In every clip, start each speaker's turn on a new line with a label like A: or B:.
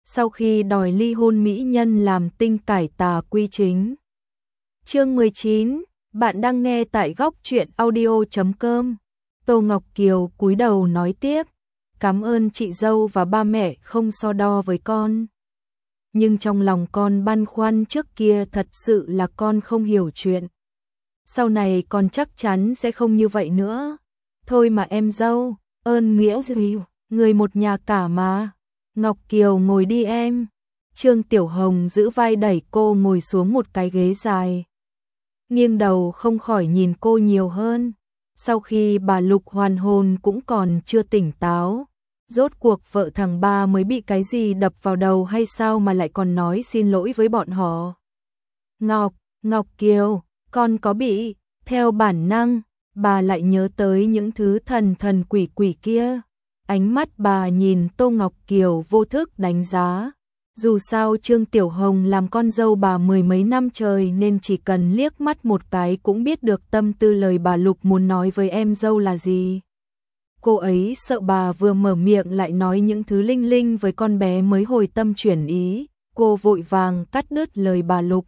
A: sau khi đòi ly hôn mỹ nhân làm tinh cải tà quy chính. Chương 19, bạn đang nghe tại góc truyện audio.com. Tô Ngọc Kiều cúi đầu nói tiếp, cảm ơn chị dâu và ba mẹ không so đo với con. Nhưng trong lòng con băn khoăn trước kia thật sự là con không hiểu chuyện. Sau này con chắc chắn sẽ không như vậy nữa. Thôi mà em dâu, ơn nghĩa gì, người một nhà cả mà. Ngọc Kiều ngồi đi em. Trương Tiểu Hồng giữ vai đẩy cô ngồi xuống một cái ghế dài. Nghiêng đầu không khỏi nhìn cô nhiều hơn. Sau khi bà Lục hoàn hồn cũng còn chưa tỉnh táo. Rốt cuộc vợ thằng ba mới bị cái gì đập vào đầu hay sao mà lại còn nói xin lỗi với bọn họ. Ngọc Kiều, con có bị, theo bản năng, bà lại nhớ tới những thứ thần quỷ kia. Ánh mắt bà nhìn Tô Ngọc Kiều vô thức đánh giá. Dù sao Trương Tiểu Hồng làm con dâu bà mười mấy năm trời nên chỉ cần liếc mắt một cái cũng biết được tâm tư lời bà Lục muốn nói với em dâu là gì. Cô ấy sợ bà vừa mở miệng lại nói những thứ linh linh với con bé mới hồi tâm chuyển ý, cô vội vàng cắt đứt lời bà Lục.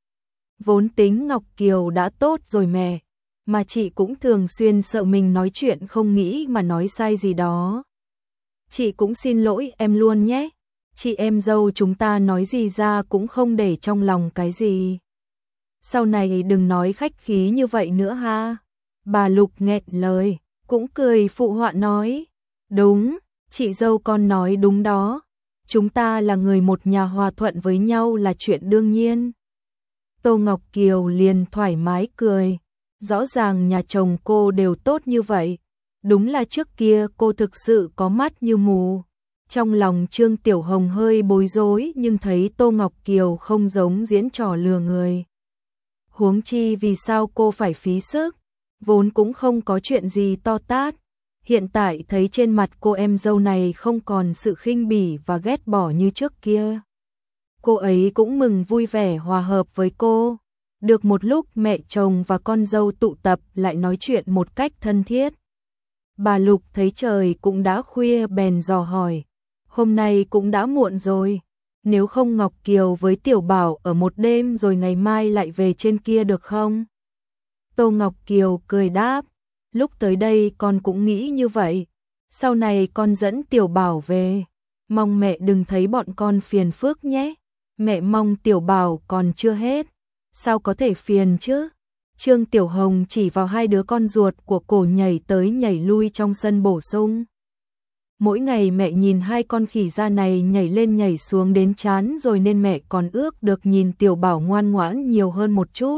A: Vốn tính Ngọc Kiều đã tốt rồi mẹ, mà chị cũng thường xuyên sợ mình nói chuyện không nghĩ mà nói sai gì đó. Chị cũng xin lỗi em luôn nhé, chị em dâu chúng ta nói gì ra cũng không để trong lòng cái gì. Sau này đừng nói khách khí như vậy nữa ha. Bà Lục nghẹn lời, cũng cười phụ họa nói, đúng, chị dâu con nói đúng đó, chúng ta là người một nhà hòa thuận với nhau là chuyện đương nhiên. Tô Ngọc Kiều liền thoải mái cười, rõ ràng nhà chồng cô đều tốt như vậy, đúng là trước kia cô thực sự có mắt như mù. Trong lòng Trương Tiểu Hồng hơi bối rối nhưng thấy Tô Ngọc Kiều không giống diễn trò lừa người. Huống chi vì sao cô phải phí sức, vốn cũng không có chuyện gì to tát. Hiện tại thấy trên mặt cô em dâu này không còn sự khinh bỉ và ghét bỏ như trước kia. Cô ấy cũng mừng vui vẻ hòa hợp với cô. Được một lúc mẹ chồng và con dâu tụ tập lại nói chuyện một cách thân thiết. Bà Lục thấy trời cũng đã khuya bèn dò hỏi, hôm nay cũng đã muộn rồi, nếu không Ngọc Kiều với Tiểu Bảo ở một đêm rồi ngày mai lại về trên kia được không? Tô Ngọc Kiều cười đáp, lúc tới đây con cũng nghĩ như vậy, sau này con dẫn Tiểu Bảo về, mong mẹ đừng thấy bọn con phiền phức nhé, mẹ mong Tiểu Bảo còn chưa hết, sao có thể phiền chứ? Trương Tiểu Hồng chỉ vào hai đứa con ruột của cổ nhảy tới nhảy lui trong sân bổ sung. Mỗi ngày mẹ nhìn hai con khỉ da này nhảy lên nhảy xuống đến chán rồi nên mẹ còn ước được nhìn Tiểu Bảo ngoan ngoãn nhiều hơn một chút.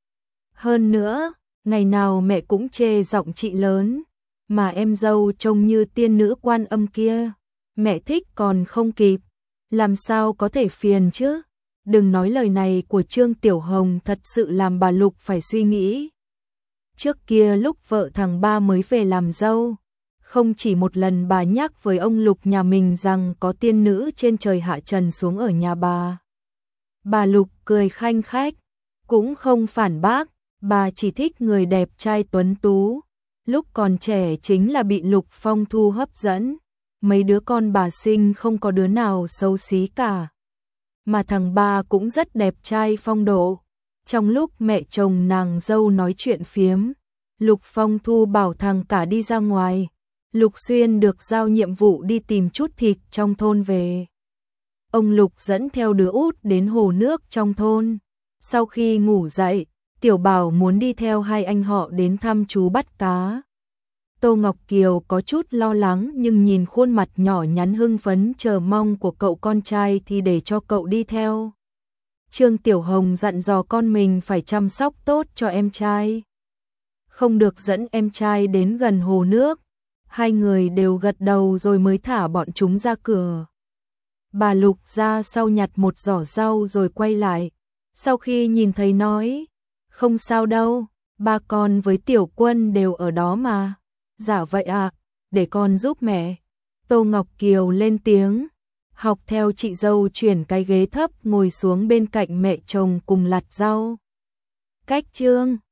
A: Hơn nữa, ngày nào mẹ cũng chê giọng chị lớn, mà em dâu trông như tiên nữ Quan Âm kia, mẹ thích còn không kịp, làm sao có thể phiền chứ? Đừng nói lời này của Trương Tiểu Hồng thật sự làm bà Lục phải suy nghĩ. Trước kia lúc vợ thằng ba mới về làm dâu, không chỉ một lần bà nhắc với ông Lục nhà mình rằng có tiên nữ trên trời hạ trần xuống ở nhà bà. Bà Lục cười khanh khách, cũng không phản bác, bà chỉ thích người đẹp trai tuấn tú. Lúc còn trẻ chính là bị Lục Phong Thu hấp dẫn, mấy đứa con bà sinh không có đứa nào xấu xí cả. Mà thằng ba cũng rất đẹp trai phong độ. Trong lúc mẹ chồng nàng dâu nói chuyện phiếm, Lục Phong Thu bảo thằng cả đi ra ngoài. Lục Xuyên được giao nhiệm vụ đi tìm chút thịt trong thôn về. Ông Lục dẫn theo đứa út đến hồ nước trong thôn. Sau khi ngủ dậy, Tiểu Bảo muốn đi theo hai anh họ đến thăm chú bắt cá. Tô Ngọc Kiều có chút lo lắng nhưng nhìn khuôn mặt nhỏ nhắn hưng phấn chờ mong của cậu con trai thì để cho cậu đi theo. Trương Tiểu Hồng dặn dò con mình phải chăm sóc tốt cho em trai. Không được dẫn em trai đến gần hồ nước. Hai người đều gật đầu rồi mới thả bọn chúng ra cửa. Bà Lục ra sau nhặt một giỏ rau rồi quay lại. Sau khi nhìn thấy nói, không sao đâu, ba con với Tiểu Quân đều ở đó mà. Dạ vậy à, để con giúp mẹ. Tô Ngọc Kiều lên tiếng, học theo chị dâu chuyển cái ghế thấp ngồi xuống bên cạnh mẹ chồng cùng lặt rau. Cách chương